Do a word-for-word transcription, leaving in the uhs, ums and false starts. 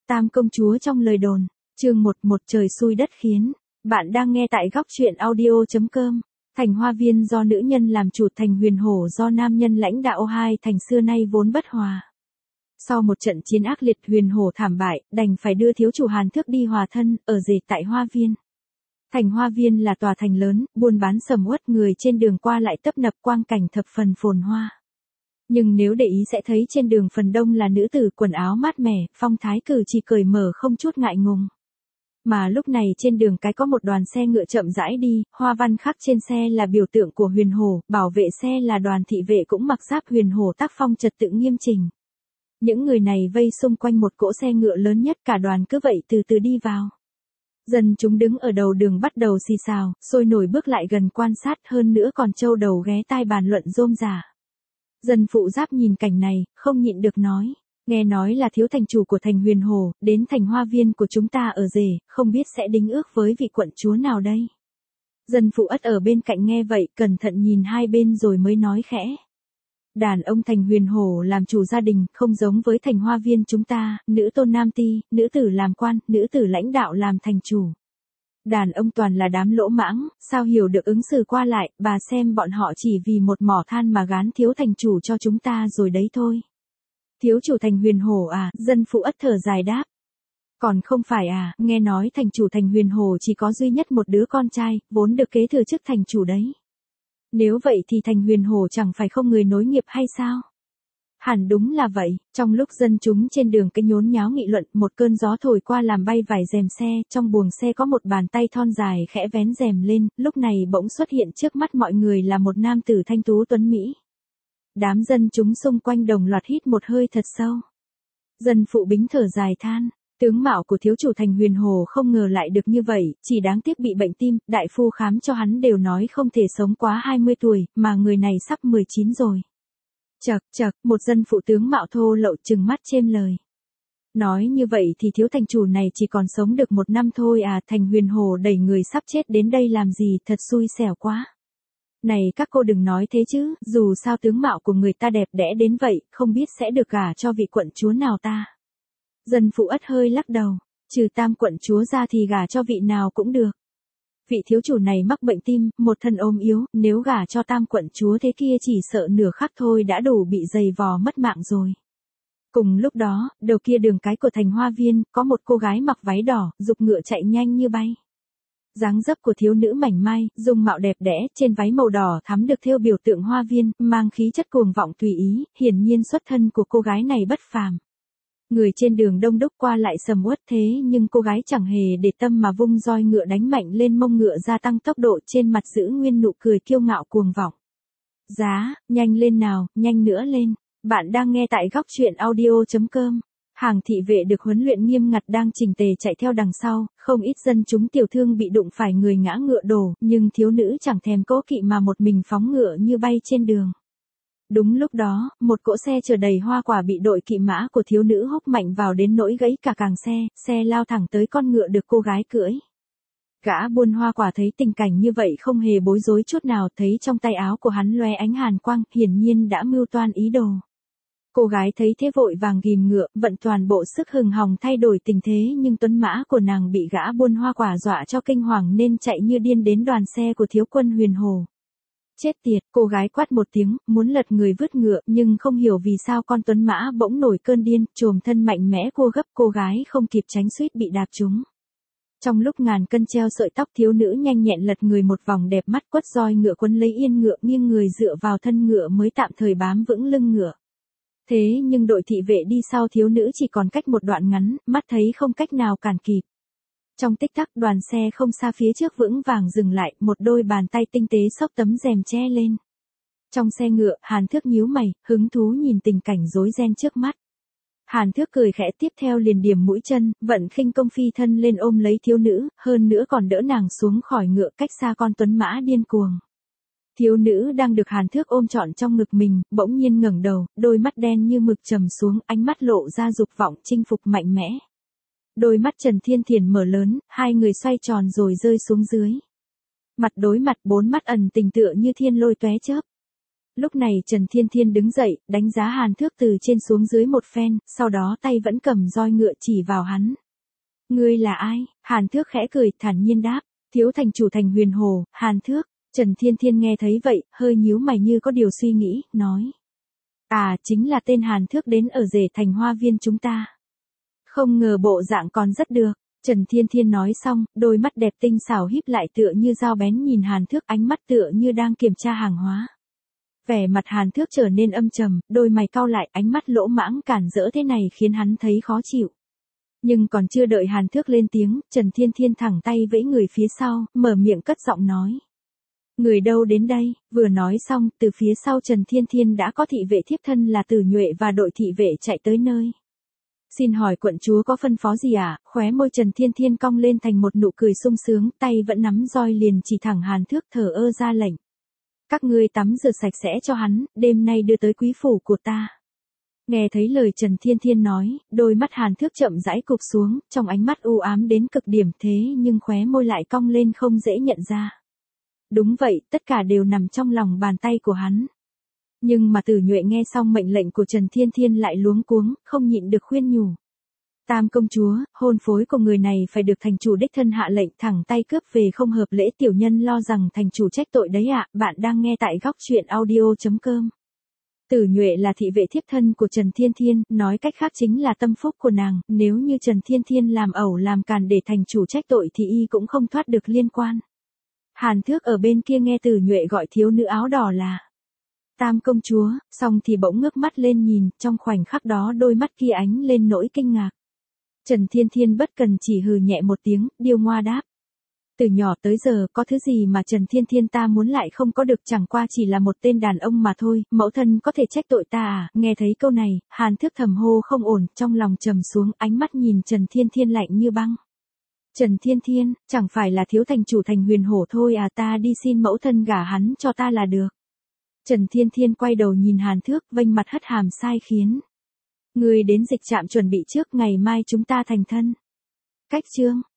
Tam công chúa trong lời đồn, chương một, một trời xui đất khiến. Bạn đang nghe tại góc truyện audio chấm com. Thành Hoa Viên do nữ nhân làm chủ, thành Huyền Hổ do nam nhân lãnh đạo, hai thành xưa nay vốn bất hòa. Sau một trận chiến ác liệt, Huyền Hổ thảm bại, đành phải đưa thiếu chủ Hàn Thước đi hòa thân, ở rể tại Hoa Viên. Thành Hoa Viên là tòa thành lớn, buôn bán sầm uất, người trên đường qua lại tấp nập, quang cảnh thập phần phồn hoa. Nhưng nếu để ý sẽ thấy trên đường phần đông là nữ tử, quần áo mát mẻ, phong thái cử chỉ cởi mở không chút ngại ngùng. Mà lúc này trên đường cái có một đoàn xe ngựa chậm rãi đi, hoa văn khắc trên xe là biểu tượng của Huyền Hổ, bảo vệ xe là đoàn thị vệ cũng mặc giáp Huyền Hổ, tác phong trật tự nghiêm chỉnh. Những người này vây xung quanh một cỗ xe ngựa lớn nhất, cả đoàn cứ vậy từ từ đi vào. Dân chúng đứng ở đầu đường bắt đầu xì xào, sôi nổi bước lại gần quan sát, hơn nữa còn trâu đầu ghé tai bàn luận rôm rả. Dân phụ giáp nhìn cảnh này, không nhịn được nói, nghe nói là thiếu thành chủ của thành Huyền Hổ, đến thành Hoa Viên của chúng ta ở rể, không biết sẽ đính ước với vị quận chúa nào đây. Dân phụ ất ở bên cạnh nghe vậy, cẩn thận nhìn hai bên rồi mới nói khẽ. Đàn ông thành Huyền Hổ làm chủ gia đình, không giống với thành Hoa Viên chúng ta, nữ tôn nam ti, nữ tử làm quan, nữ tử lãnh đạo làm thành chủ. Đàn ông toàn là đám lỗ mãng, sao hiểu được ứng xử qua lại, bà xem bọn họ chỉ vì một mỏ than mà gán thiếu thành chủ cho chúng ta rồi đấy thôi. Thiếu chủ thành Huyền Hổ à, dân phụ ất thở dài đáp. Còn không phải à, nghe nói thành chủ thành Huyền Hổ chỉ có duy nhất một đứa con trai, vốn được kế thừa chức thành chủ đấy. Nếu vậy thì thành Huyền Hổ chẳng phải không người nối nghiệp hay sao? Hẳn đúng là vậy, trong lúc dân chúng trên đường cái nhốn nháo nghị luận, một cơn gió thổi qua làm bay vải rèm xe, trong buồng xe có một bàn tay thon dài khẽ vén rèm lên, lúc này bỗng xuất hiện trước mắt mọi người là một nam tử thanh tú tuấn mỹ. Đám dân chúng xung quanh đồng loạt hít một hơi thật sâu. Dân phụ Bính thở dài than, tướng mạo của thiếu chủ thành Huyền Hổ không ngờ lại được như vậy, chỉ đáng tiếc bị bệnh tim, đại phu khám cho hắn đều nói không thể sống quá hai mươi tuổi, mà người này sắp mười chín rồi. Chậc, chậc, một dân phụ tướng mạo thô lậu trừng mắt chêm lời. Nói như vậy thì thiếu thành chủ này chỉ còn sống được một năm thôi à, thành Huyền Hổ đẩy người sắp chết đến đây làm gì, thật xui xẻo quá. Này các cô đừng nói thế chứ, dù sao tướng mạo của người ta đẹp đẽ đến vậy, không biết sẽ được gả cho vị quận chúa nào ta. Dân phụ ất hơi lắc đầu, trừ Tam quận chúa ra thì gả cho vị nào cũng được. Vị thiếu chủ này mắc bệnh tim, một thân ốm yếu, nếu gả cho Tam quận chúa thế kia chỉ sợ nửa khắc thôi đã đủ bị giày vò mất mạng rồi. Cùng lúc đó, đầu kia đường cái của thành Hoa Viên, có một cô gái mặc váy đỏ, giục ngựa chạy nhanh như bay. Dáng dấp của thiếu nữ mảnh mai, dung mạo đẹp đẽ, trên váy màu đỏ thắm được thêu biểu tượng hoa viên, mang khí chất cuồng vọng tùy ý, hiển nhiên xuất thân của cô gái này bất phàm. Người trên đường đông đúc qua lại sầm uất, thế nhưng cô gái chẳng hề để tâm mà vung roi ngựa đánh mạnh lên mông ngựa, gia tăng tốc độ, trên mặt giữ nguyên nụ cười kiêu ngạo cuồng vọng. Giá, nhanh lên nào, nhanh nữa lên. Bạn đang nghe tại góc truyện audio chấm com. Hàng thị vệ được huấn luyện nghiêm ngặt đang chỉnh tề chạy theo đằng sau, không ít dân chúng tiểu thương bị đụng phải người ngã ngựa đổ, nhưng thiếu nữ chẳng thèm cố kỵ mà một mình phóng ngựa như bay trên đường. Đúng lúc đó, một cỗ xe chở đầy hoa quả bị đội kỵ mã của thiếu nữ húc mạnh vào đến nỗi gãy cả càng xe, xe lao thẳng tới con ngựa được cô gái cưỡi. Gã buôn hoa quả thấy tình cảnh như vậy không hề bối rối chút nào, thấy trong tay áo của hắn lóe ánh hàn quang, hiển nhiên đã mưu toan ý đồ. Cô gái thấy thế vội vàng ghìm ngựa, vận toàn bộ sức hừng hòng thay đổi tình thế, nhưng tuấn mã của nàng bị gã buôn hoa quả dọa cho kinh hoàng nên chạy như điên đến đoàn xe của thiếu quân Huyền Hổ. Chết tiệt, cô gái quát một tiếng, muốn lật người vứt ngựa, nhưng không hiểu vì sao con tuấn mã bỗng nổi cơn điên, chồm thân mạnh mẽ cua gấp, cô gái không kịp tránh suýt bị đạp trúng. Trong lúc ngàn cân treo sợi tóc, thiếu nữ nhanh nhẹn lật người một vòng đẹp mắt, quất roi ngựa quấn lấy yên ngựa, nghiêng người dựa vào thân ngựa mới tạm thời bám vững lưng ngựa. Thế nhưng đội thị vệ đi sau thiếu nữ chỉ còn cách một đoạn ngắn, mắt thấy không cách nào cản kịp. Trong tích tắc, đoàn xe không xa phía trước vững vàng dừng lại, một đôi bàn tay tinh tế xốc tấm rèm che lên. Trong xe ngựa, Hàn Thước nhíu mày, hứng thú nhìn tình cảnh rối ren trước mắt. Hàn Thước cười khẽ, tiếp theo liền điểm mũi chân, vận khinh công phi thân lên ôm lấy thiếu nữ, hơn nữa còn đỡ nàng xuống khỏi ngựa cách xa con tuấn mã điên cuồng. Thiếu nữ đang được Hàn Thước ôm trọn trong ngực mình, bỗng nhiên ngẩng đầu, đôi mắt đen như mực trầm xuống, ánh mắt lộ ra dục vọng chinh phục mạnh mẽ. Đôi mắt Trần Thiên Thiền mở lớn, hai người xoay tròn rồi rơi xuống dưới. Mặt đối mặt, bốn mắt ẩn tình tựa như thiên lôi tóe chớp. Lúc này Trần Thiên Thiên đứng dậy, đánh giá Hàn Thước từ trên xuống dưới một phen, sau đó tay vẫn cầm roi ngựa chỉ vào hắn. Ngươi là ai? Hàn Thước khẽ cười, thản nhiên đáp, thiếu thành chủ Thành Huyền Hồ, Hàn Thước. Trần Thiên Thiên nghe thấy vậy, hơi nhíu mày như có điều suy nghĩ, nói. À, chính là tên Hàn Thước đến ở rể Thành Hoa Viên chúng ta. Không ngờ bộ dạng còn rất được. Trần Thiên Thiên nói xong, đôi mắt đẹp tinh xảo híp lại tựa như dao bén nhìn Hàn Thước, ánh mắt tựa như đang kiểm tra hàng hóa. Vẻ mặt Hàn Thước trở nên âm trầm, đôi mày cau lại, ánh mắt lỗ mãng cản rỡ thế này khiến hắn thấy khó chịu. Nhưng còn chưa đợi Hàn Thước lên tiếng, Trần Thiên Thiên thẳng tay vẫy người phía sau, mở miệng cất giọng nói. Người đâu đến đây? Vừa nói xong, từ phía sau Trần Thiên Thiên đã có thị vệ thiếp thân là Tử Nhuệ và đội thị vệ chạy tới nơi. Xin hỏi quận chúa có phân phó gì à? Khóe môi Trần Thiên Thiên cong lên thành một nụ cười sung sướng, tay vẫn nắm roi liền chỉ thẳng Hàn Thước, thở ơ ra lệnh. Các ngươi tắm rửa sạch sẽ cho hắn, đêm nay đưa tới quý phủ của ta. Nghe thấy lời Trần Thiên Thiên nói, đôi mắt Hàn Thước chậm rãi cụp xuống, trong ánh mắt u ám đến cực điểm, thế nhưng khóe môi lại cong lên không dễ nhận ra. Đúng vậy, tất cả đều nằm trong lòng bàn tay của hắn. Nhưng mà Tử Nhuệ nghe xong mệnh lệnh của Trần Thiên Thiên lại luống cuống, không nhịn được khuyên nhủ. Tam công chúa, hôn phối của người này phải được thành chủ đích thân hạ lệnh, thẳng tay cướp về không hợp lễ, tiểu nhân lo rằng thành chủ trách tội đấy ạ. Bạn đang nghe tại góc truyện audio chấm com. Tử Nhuệ là thị vệ thiếp thân của Trần Thiên Thiên, nói cách khác chính là tâm phúc của nàng, nếu như Trần Thiên Thiên làm ẩu làm càn để thành chủ trách tội thì y cũng không thoát được liên quan. Hàn Thước ở bên kia nghe Tử Nhuệ gọi thiếu nữ áo đỏ là Tam công chúa, xong thì bỗng ngước mắt lên nhìn, trong khoảnh khắc đó đôi mắt kia ánh lên nỗi kinh ngạc. Trần Thiên Thiên bất cần chỉ hừ nhẹ một tiếng, điêu ngoa đáp. Từ nhỏ tới giờ có thứ gì mà Trần Thiên Thiên ta muốn lại không có được, chẳng qua chỉ là một tên đàn ông mà thôi, mẫu thân có thể trách tội ta à? Nghe thấy câu này, Hàn Thước thầm hô không ổn, trong lòng trầm xuống, ánh mắt nhìn Trần Thiên Thiên lạnh như băng. Trần Thiên Thiên, chẳng phải là thiếu thành chủ Thành Huyền Hổ thôi à, ta đi xin mẫu thân gả hắn cho ta là được. Trần Thiên Thiên quay đầu nhìn Hàn Thước, vênh mặt hất hàm sai khiến. Người đến dịch trạm chuẩn bị trước, ngày mai chúng ta thành thân. Cách chương.